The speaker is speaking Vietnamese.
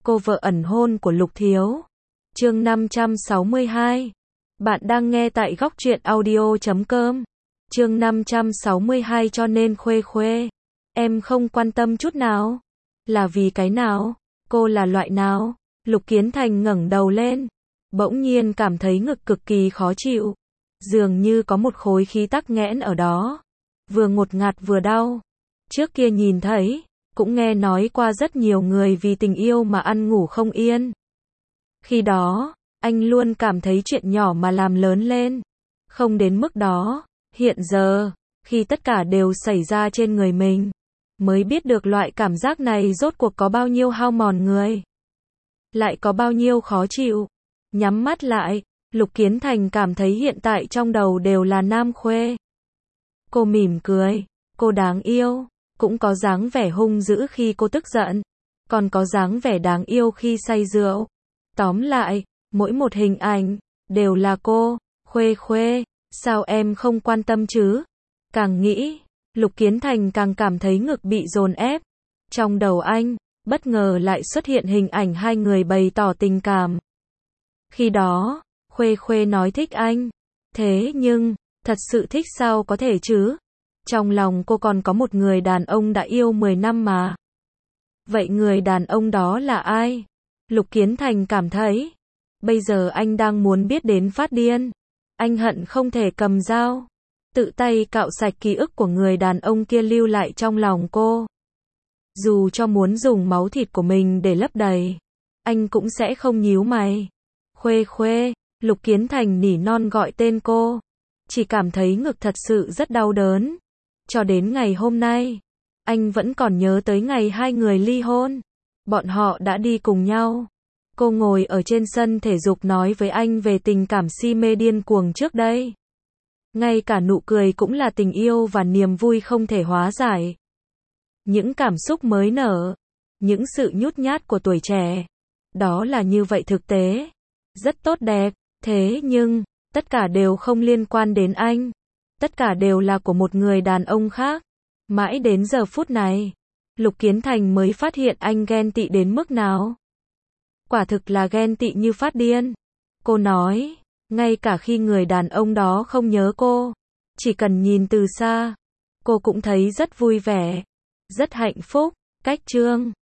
cô vợ ẩn hôn của Lục Thiếu. Chương 562. Bạn đang nghe tại góc truyện audio.com. Chương 562 cho nên Khuê Khuê. Em không quan tâm chút nào. Là vì cái nào? Cô là loại nào? Lục Kiến Thành ngẩng đầu lên. Bỗng nhiên cảm thấy ngực cực kỳ khó chịu. Dường như có một khối khí tắc nghẽn ở đó. Vừa ngột ngạt vừa đau. Trước kia nhìn thấy, cũng nghe nói qua rất nhiều người vì tình yêu mà ăn ngủ không yên. Khi đó, anh luôn cảm thấy chuyện nhỏ mà làm lớn lên. Không đến mức đó, hiện giờ, khi tất cả đều xảy ra trên người mình, mới biết được loại cảm giác này rốt cuộc có bao nhiêu hao mòn người. Lại có bao nhiêu khó chịu. Nhắm mắt lại, Lục Kiến Thành cảm thấy hiện tại trong đầu đều là Nam Khuê. Cô mỉm cười, cô đáng yêu, cũng có dáng vẻ hung dữ khi cô tức giận, còn có dáng vẻ đáng yêu khi say rượu. Tóm lại, mỗi một hình ảnh, đều là cô. Khuê Khuê, sao em không quan tâm chứ? Càng nghĩ, Lục Kiến Thành càng cảm thấy ngực bị dồn ép. Trong đầu anh, bất ngờ lại xuất hiện hình ảnh hai người bày tỏ tình cảm. Khi đó, Khuê Khuê nói thích anh. Thế nhưng, thật sự thích sao có thể chứ? Trong lòng cô còn có một người đàn ông đã yêu 10 năm mà. Vậy người đàn ông đó là ai? Lục Kiến Thành cảm thấy, bây giờ anh đang muốn biết đến phát điên. Anh hận không thể cầm dao, tự tay cạo sạch ký ức của người đàn ông kia lưu lại trong lòng cô. Dù cho muốn dùng máu thịt của mình để lấp đầy, anh cũng sẽ không nhíu mày. Khuê Khuê, Lục Kiến Thành nỉ non gọi tên cô. Chỉ cảm thấy ngực thật sự rất đau đớn. Cho đến ngày hôm nay, anh vẫn còn nhớ tới ngày hai người ly hôn. Bọn họ đã đi cùng nhau. Cô ngồi ở trên sân thể dục nói với anh về tình cảm si mê điên cuồng trước đây. Ngay cả nụ cười cũng là tình yêu và niềm vui không thể hóa giải. Những cảm xúc mới nở, những sự nhút nhát của tuổi trẻ. Đó là như vậy thực tế. Rất tốt đẹp, thế nhưng, tất cả đều không liên quan đến anh. Tất cả đều là của một người đàn ông khác. Mãi đến giờ phút này, Lục Kiến Thành mới phát hiện anh ghen tị đến mức nào. Quả thực là ghen tị như phát điên. Cô nói, ngay cả khi người đàn ông đó không nhớ cô, chỉ cần nhìn từ xa, cô cũng thấy rất vui vẻ, rất hạnh phúc. Cách chương